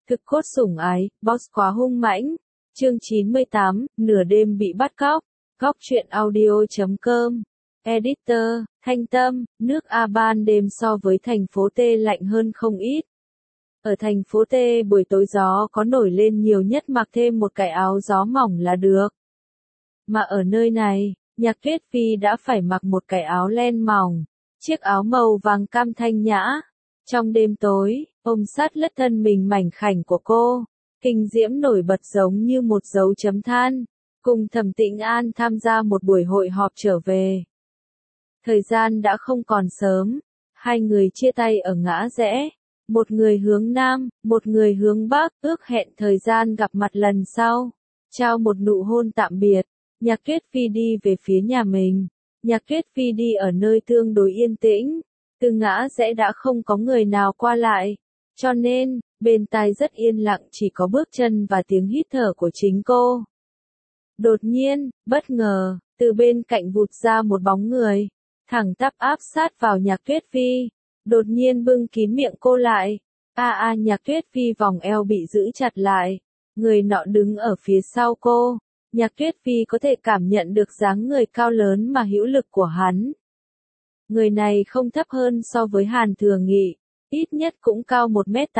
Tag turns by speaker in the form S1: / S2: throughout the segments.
S1: Thực cốt sủng ái, boss quá hung mãnh. Chương 98, nửa đêm bị bắt cóc. Góc truyện audio.com. Editor, Thanh Tâm, nước A ban đêm so với thành phố T lạnh hơn không ít. Ở thành phố T buổi tối gió có nổi lên nhiều nhất mặc thêm một cái áo gió mỏng là được. Mà ở nơi này, Nhạc Tuyết Phi đã phải mặc một cái áo len mỏng, chiếc áo màu vàng cam thanh nhã. Trong đêm tối, ôm sát lất thân mình mảnh khảnh của cô, kinh diễm nổi bật giống như một dấu chấm than, cùng Thẩm Tĩnh An tham gia một buổi hội họp trở về. Thời gian đã không còn sớm, hai người chia tay ở ngã rẽ, một người hướng Nam, một người hướng Bắc, ước hẹn thời gian gặp mặt lần sau, trao một nụ hôn tạm biệt. Nhạc Tuyết Phi đi về phía nhà mình, Nhạc Tuyết Phi đi ở nơi tương đối yên tĩnh, từ ngã rẽ đã không có người nào qua lại, cho nên, bên tai rất yên lặng chỉ có bước chân và tiếng hít thở của chính cô. Đột nhiên, bất ngờ, từ bên cạnh vụt ra một bóng người, thẳng tắp áp sát vào Nhạc Tuyết Phi, đột nhiên bưng kín miệng cô lại. Nhạc Tuyết Phi vòng eo bị giữ chặt lại, người nọ đứng ở phía sau cô. Nhạc Tuyết Phi có thể cảm nhận được dáng người cao lớn mà hữu lực của hắn. Người này không thấp hơn so với Hàn Thừa Nghị, ít nhất cũng cao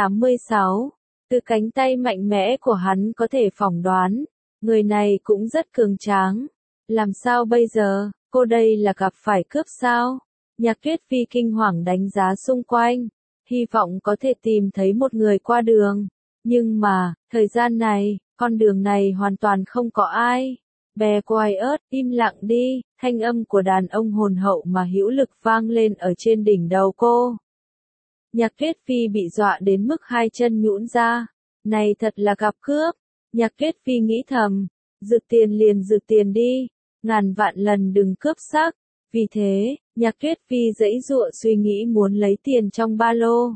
S1: 1m86. Từ cánh tay mạnh mẽ của hắn có thể phỏng đoán, người này cũng rất cường tráng. Làm sao bây giờ, cô đây là gặp phải cướp sao? Nhạc Tuyết Phi kinh hoàng đánh giá xung quanh, hy vọng có thể tìm thấy một người qua đường. Nhưng mà, thời gian này, con đường này hoàn toàn không có ai. Be quiet, im lặng đi, thanh âm của đàn ông hồn hậu mà hữu lực vang lên ở trên đỉnh đầu cô. Nhạc Tuyết Phi bị dọa đến mức hai chân nhũn ra. Này thật là gặp cướp. Nhạc Tuyết Phi nghĩ thầm, rực tiền liền rực tiền đi, ngàn vạn lần đừng cướp xác. Vì thế, Nhạc Tuyết Phi giãy giụa suy nghĩ muốn lấy tiền trong ba lô.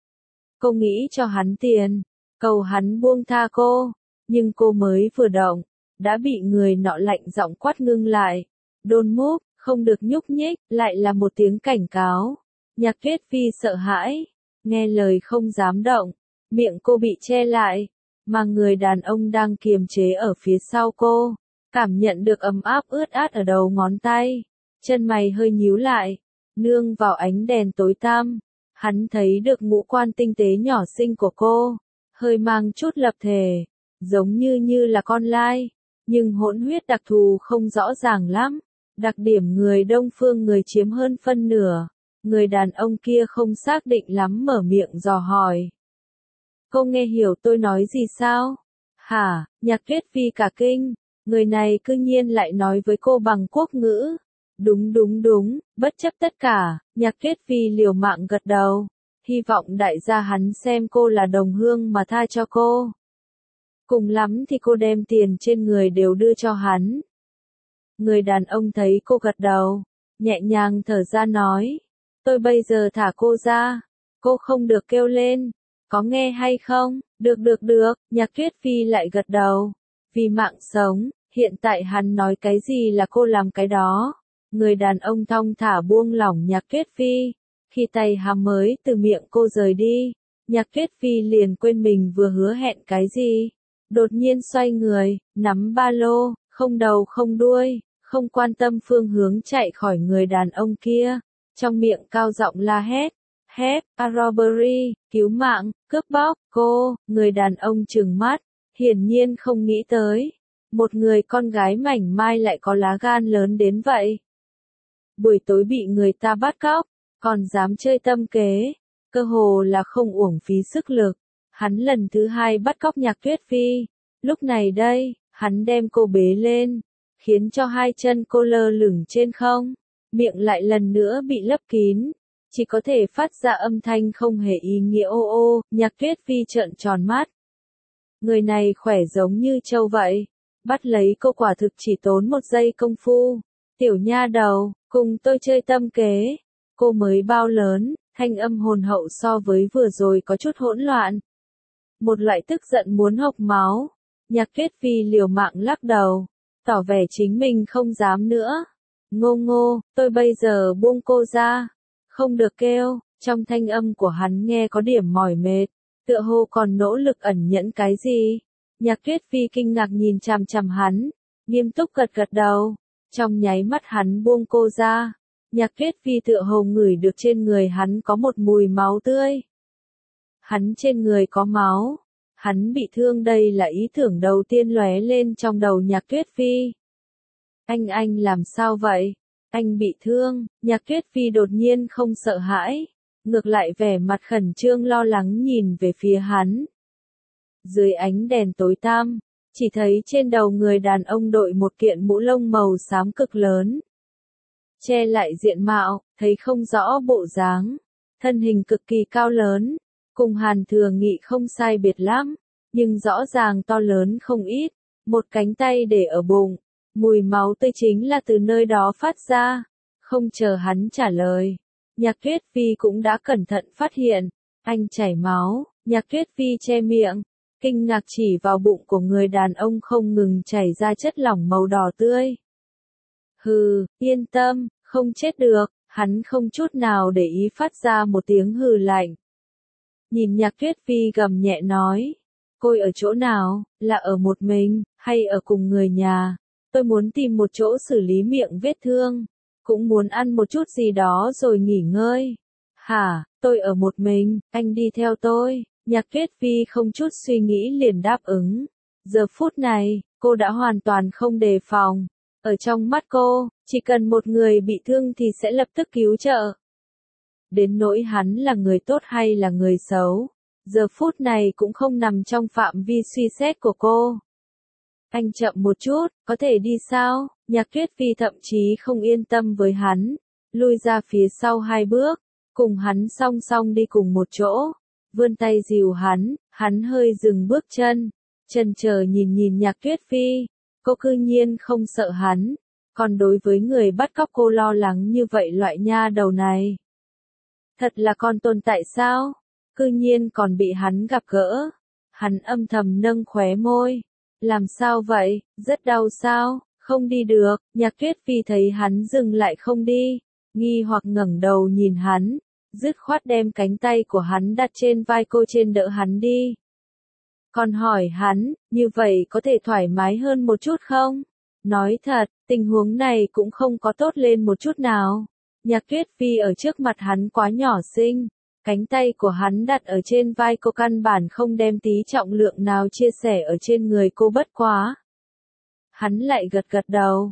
S1: Cô nghĩ cho hắn tiền, cầu hắn buông tha cô, nhưng cô mới vừa động, đã bị người nọ lạnh giọng quát ngưng lại. Don't move, không được nhúc nhích, lại là một tiếng cảnh cáo. Nhạc Tuyết Phi sợ hãi, nghe lời không dám động, miệng cô bị che lại, mà người đàn ông đang kiềm chế ở phía sau cô, cảm nhận được ấm áp ướt át ở đầu ngón tay, chân mày hơi nhíu lại, nương vào ánh đèn tối tăm, hắn thấy được ngũ quan tinh tế nhỏ xinh của cô, hơi mang chút lập thể, giống như là con lai, nhưng hỗn huyết đặc thù không rõ ràng lắm. Đặc điểm người Đông phương người chiếm hơn phân nửa. Người đàn ông kia không xác định lắm mở miệng dò hỏi. Cô nghe hiểu tôi nói gì sao? Hả? Nhạc Tuyết Phi cả kinh. Người này cư nhiên lại nói với cô bằng quốc ngữ. Đúng, bất chấp tất cả, Nhạc Tuyết Phi liều mạng gật đầu. Hy vọng đại gia hắn xem cô là đồng hương mà tha cho cô. Cùng lắm thì cô đem tiền trên người đều đưa cho hắn. Người đàn ông thấy cô gật đầu, nhẹ nhàng thở ra nói, tôi bây giờ thả cô ra, cô không được kêu lên, có nghe hay không? Được, Nhạc Tuyết Phi lại gật đầu, vì mạng sống, hiện tại hắn nói cái gì là cô làm cái đó. Người đàn ông thong thả buông lỏng Nhạc Tuyết Phi, khi tay hắn mới từ miệng cô rời đi, Nhạc Tuyết Phi liền quên mình vừa hứa hẹn cái gì. Đột nhiên xoay người, nắm ba lô, không đầu không đuôi, không quan tâm phương hướng chạy khỏi người đàn ông kia, trong miệng cao giọng la hét, a robbery, cứu mạng, cướp bóc, cô, người đàn ông trừng mắt, hiển nhiên không nghĩ tới, một người con gái mảnh mai lại có lá gan lớn đến vậy. Buổi tối bị người ta bắt cóc, còn dám chơi tâm kế, cơ hồ là không uổng phí sức lực. Hắn lần thứ hai bắt cóc Nhạc Tuyết Phi, lúc này đây, hắn đem cô bế lên, khiến cho hai chân cô lơ lửng trên không, miệng lại lần nữa bị lấp kín, chỉ có thể phát ra âm thanh không hề ý nghĩa ô. Nhạc Tuyết Phi trợn tròn mắt. Người này khỏe giống như trâu vậy, bắt lấy cô quả thực chỉ tốn một giây công phu. Tiểu nha đầu, cùng tôi chơi tâm kế, cô mới bao lớn, thanh âm hồn hậu so với vừa rồi có chút hỗn loạn. Một loại tức giận muốn hộc máu, Nhạc Tuyết Phi liều mạng lắc đầu, tỏ vẻ chính mình không dám nữa. Ngô, tôi bây giờ buông cô ra, không được kêu, trong thanh âm của hắn nghe có điểm mỏi mệt, Tựa hồ còn nỗ lực ẩn nhẫn cái gì? Nhạc Tuyết Phi kinh ngạc nhìn chằm chằm hắn, nghiêm túc gật gật đầu. Trong nháy mắt hắn buông cô ra. Nhạc Tuyết Phi tựa hồ ngửi được trên người hắn có một mùi máu tươi. Hắn trên người có máu. Hắn bị thương, đây là ý tưởng đầu tiên lóe lên trong đầu Nhạc Tuyết Phi. Anh làm sao vậy? Anh bị thương. Nhạc Tuyết Phi đột nhiên không sợ hãi, ngược lại vẻ mặt khẩn trương lo lắng nhìn về phía hắn. Dưới ánh đèn tối tăm, chỉ thấy trên đầu người đàn ông đội một kiện mũ lông màu xám cực lớn, che lại diện mạo, thấy không rõ bộ dáng, thân hình cực kỳ cao lớn, cùng Hàn Thừa Nghị không sai biệt lắm, nhưng rõ ràng to lớn không ít, một cánh tay để ở bụng, mùi máu tươi chính là từ nơi đó phát ra. Không chờ hắn trả lời, Nhạc Tuyết Phi cũng đã cẩn thận phát hiện, anh chảy máu. Nhạc Tuyết Phi che miệng, kinh ngạc chỉ vào bụng của người đàn ông không ngừng chảy ra chất lỏng màu đỏ tươi. Hừ, yên tâm, không chết được. Hắn không chút nào để ý phát ra một tiếng hừ lạnh. Nhìn Nhạc Tuyết Phi gầm nhẹ nói, cô ở chỗ nào, là ở một mình, hay ở cùng người nhà? Tôi muốn tìm một chỗ xử lý miệng vết thương, cũng muốn ăn một chút gì đó rồi nghỉ ngơi. Hả, tôi ở một mình, anh đi theo tôi. Nhạc Tuyết Phi không chút suy nghĩ liền đáp ứng. Giờ phút này, cô đã hoàn toàn không đề phòng. Ở trong mắt cô, chỉ cần một người bị thương thì sẽ lập tức cứu trợ. Đến nỗi hắn là người tốt hay là người xấu, giờ phút này cũng không nằm trong phạm vi suy xét của cô. Anh chậm một chút, có thể đi sao? Nhạc Tuyết Phi thậm chí không yên tâm với hắn, lui ra phía sau 2 bước, cùng hắn song song đi cùng một chỗ, vươn tay dìu hắn hơi dừng bước chân, chần chờ nhìn Nhạc Tuyết Phi, cô cư nhiên không sợ hắn, còn đối với người bắt cóc cô lo lắng như vậy loại nha đầu này. Thật là còn tồn tại sao? Cư nhiên còn bị hắn gặp gỡ. Hắn âm thầm nâng khóe môi. Làm sao vậy? Rất đau sao? Không đi được. Nhạc Tuyết Phi thấy hắn dừng lại không đi, nghi hoặc ngẩng đầu nhìn hắn, dứt khoát đem cánh tay của hắn đặt trên vai cô trên đỡ hắn đi. Còn hỏi hắn, như vậy có thể thoải mái hơn một chút không? Nói thật, tình huống này cũng không có tốt lên một chút nào. Nhạc Tuyết Phi ở trước mặt hắn quá nhỏ xinh, cánh tay của hắn đặt ở trên vai cô căn bản không đem tí trọng lượng nào chia sẻ ở trên người cô bất quá. Hắn lại gật gật đầu,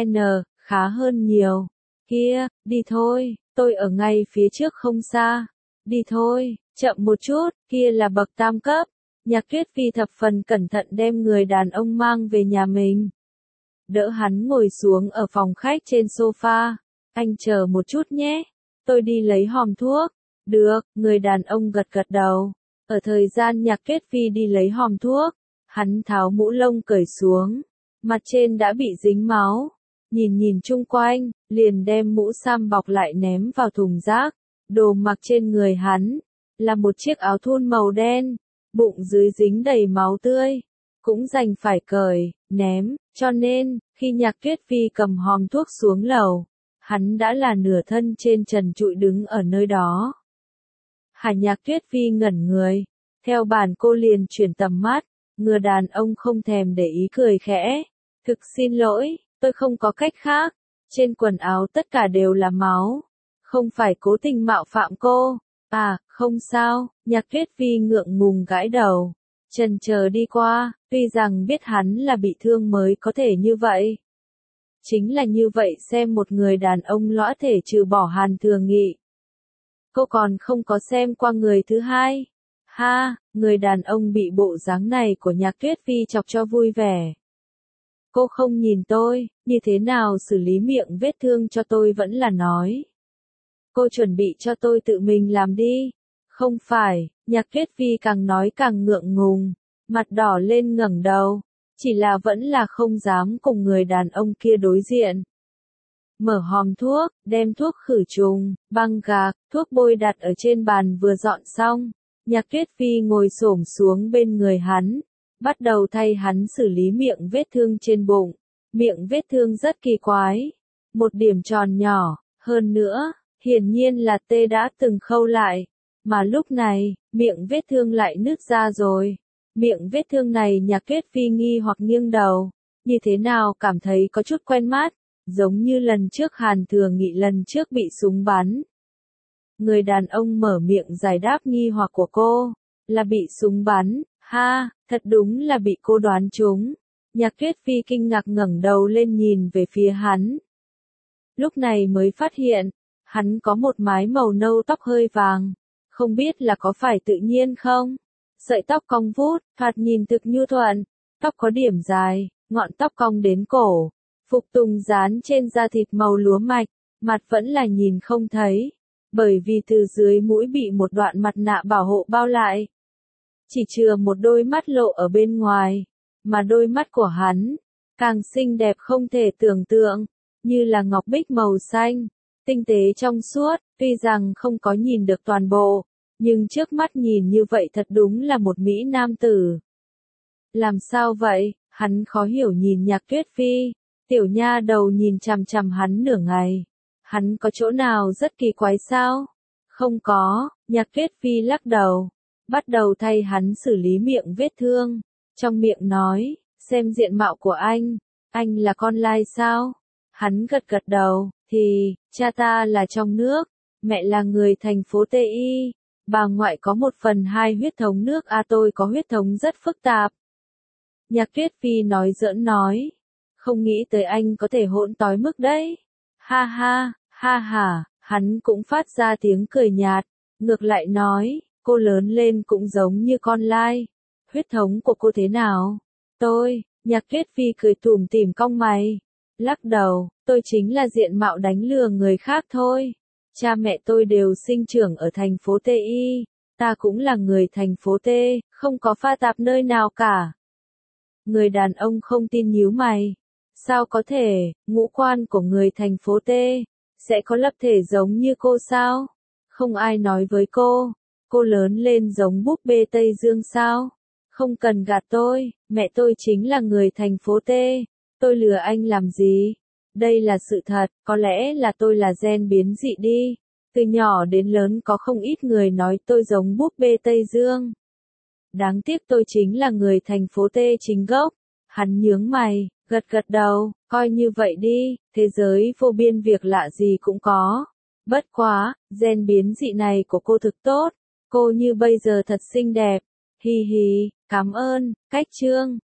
S1: khá hơn nhiều. Kia, đi thôi, tôi ở ngay phía trước không xa. Đi thôi, chậm một chút, kia là bậc tam cấp. Nhạc Tuyết Phi thập phần cẩn thận đem người đàn ông mang về nhà mình. Đỡ hắn ngồi xuống ở phòng khách trên sofa. Anh chờ một chút nhé, tôi đi lấy hòm thuốc. Được, người đàn ông gật gật đầu. Ở thời gian Nhạc Tuyết Phi đi lấy hòm thuốc, hắn tháo mũ lông cởi xuống, mặt trên đã bị dính máu. Nhìn chung quanh, liền đem mũ sam bọc lại ném vào thùng rác. Đồ mặc trên người hắn là một chiếc áo thun màu đen, bụng dưới dính đầy máu tươi, cũng đành phải cởi, ném, cho nên, khi Nhạc Tuyết Phi cầm hòm thuốc xuống lầu, hắn đã là nửa thân trên trần trụi đứng ở nơi đó. Nhạc Tuyết Phi ngẩn người, theo bản cô liền chuyển tầm mắt, người đàn ông không thèm để ý cười khẽ. Thực xin lỗi, tôi không có cách khác, trên quần áo tất cả đều là máu, không phải cố tình mạo phạm cô. Không sao. Nhạc Tuyết Phi ngượng ngùng gãi đầu, chần chờ đi qua, tuy rằng biết hắn là bị thương mới có thể như vậy. Chính là như vậy xem một người đàn ông lõa thể trừ bỏ Hàn Thừa Nghị. Cô còn không có xem qua người thứ hai. Người đàn ông bị bộ dáng này của Nhạc Tuyết Phi chọc cho vui vẻ. Cô không nhìn tôi, như thế nào xử lý miệng vết thương cho tôi vẫn là nói. Cô chuẩn bị cho tôi tự mình làm đi. Không phải, Nhạc Tuyết Phi càng nói càng ngượng ngùng, mặt đỏ lên ngẩng đầu, chỉ là vẫn là không dám cùng người đàn ông kia đối diện. Mở hòm thuốc, đem thuốc khử trùng, băng gạc, thuốc bôi đặt ở trên bàn vừa dọn xong. Nhạc Tuyết Phi ngồi xổm xuống bên người hắn, bắt đầu thay hắn xử lý miệng vết thương trên bụng. Miệng vết thương rất kỳ quái, một điểm tròn nhỏ, hơn nữa, hiển nhiên là tê đã từng khâu lại, Mà lúc này, miệng vết thương lại nứt ra rồi. Miệng vết thương này Nhạc Tuyết Phi nghi hoặc nghiêng đầu. Như thế nào cảm thấy có chút quen mắt, giống như lần trước Hàn Thừa Nghị lần trước bị súng bắn. Người đàn ông mở miệng giải đáp nghi hoặc của cô, là bị súng bắn, ha, thật đúng là bị cô đoán trúng. Nhạc Tuyết Phi kinh ngạc ngẩng đầu lên nhìn về phía hắn. Lúc này mới phát hiện, hắn có một mái màu nâu tóc hơi vàng, không biết là có phải tự nhiên không? Sợi tóc cong vút, thoạt nhìn thực nhu thuận, tóc có điểm dài, ngọn tóc cong đến cổ, phục tùng dán trên da thịt màu lúa mạch, mặt vẫn là nhìn không thấy, bởi vì từ dưới mũi bị một đoạn mặt nạ bảo hộ bao lại. Chỉ chừa một đôi mắt lộ ở bên ngoài, mà đôi mắt của hắn, càng xinh đẹp không thể tưởng tượng, như là ngọc bích màu xanh, tinh tế trong suốt, tuy rằng không có nhìn được toàn bộ, nhưng trước mắt nhìn như vậy thật đúng là một mỹ nam tử. Làm sao vậy? Hắn khó hiểu nhìn Nhạc Tuyết Phi, tiểu nha đầu nhìn chằm chằm hắn nửa ngày. Hắn có chỗ nào rất kỳ quái sao? Không có, Nhạc Tuyết Phi lắc đầu, bắt đầu thay hắn xử lý miệng vết thương. Trong miệng nói, xem diện mạo của anh là con lai sao? Hắn gật gật đầu, thì, cha ta là trong nước, mẹ là người thành phố TI, bà ngoại có 1/2 huyết thống nước A, tôi có huyết thống rất phức tạp. Nhạc Tuyết Phi nói giỡn nói, không nghĩ tới anh có thể hỗn tói mức đấy. Ha ha, ha ha, hắn cũng phát ra tiếng cười nhạt, ngược lại nói, cô lớn lên cũng giống như con lai. Huyết thống của cô thế nào? Nhạc Tuyết Phi cười tủm tỉm cong mày, lắc đầu, tôi chính là diện mạo đánh lừa người khác thôi. Cha mẹ tôi đều sinh trưởng ở thành phố TI, ta cũng là người thành phố T, không có pha tạp nơi nào cả. Người đàn ông không tin nhíu mày. Sao có thể, ngũ quan của người thành phố T, sẽ có lập thể giống như cô sao? Không ai nói với cô lớn lên giống búp bê Tây Dương sao? Không cần gạt tôi, mẹ tôi chính là người thành phố T, tôi lừa anh làm gì? Đây là sự thật, có lẽ là tôi là gen biến dị đi. Từ nhỏ đến lớn có không ít người nói tôi giống búp bê Tây Dương. Đáng tiếc tôi chính là người thành phố T chính gốc. Hắn nhướng mày, gật gật đầu, coi như vậy đi, thế giới vô biên việc lạ gì cũng có. Bất quá, gen biến dị này của cô thực tốt, cô như bây giờ thật xinh đẹp. Hi hi, cảm ơn, cách chương.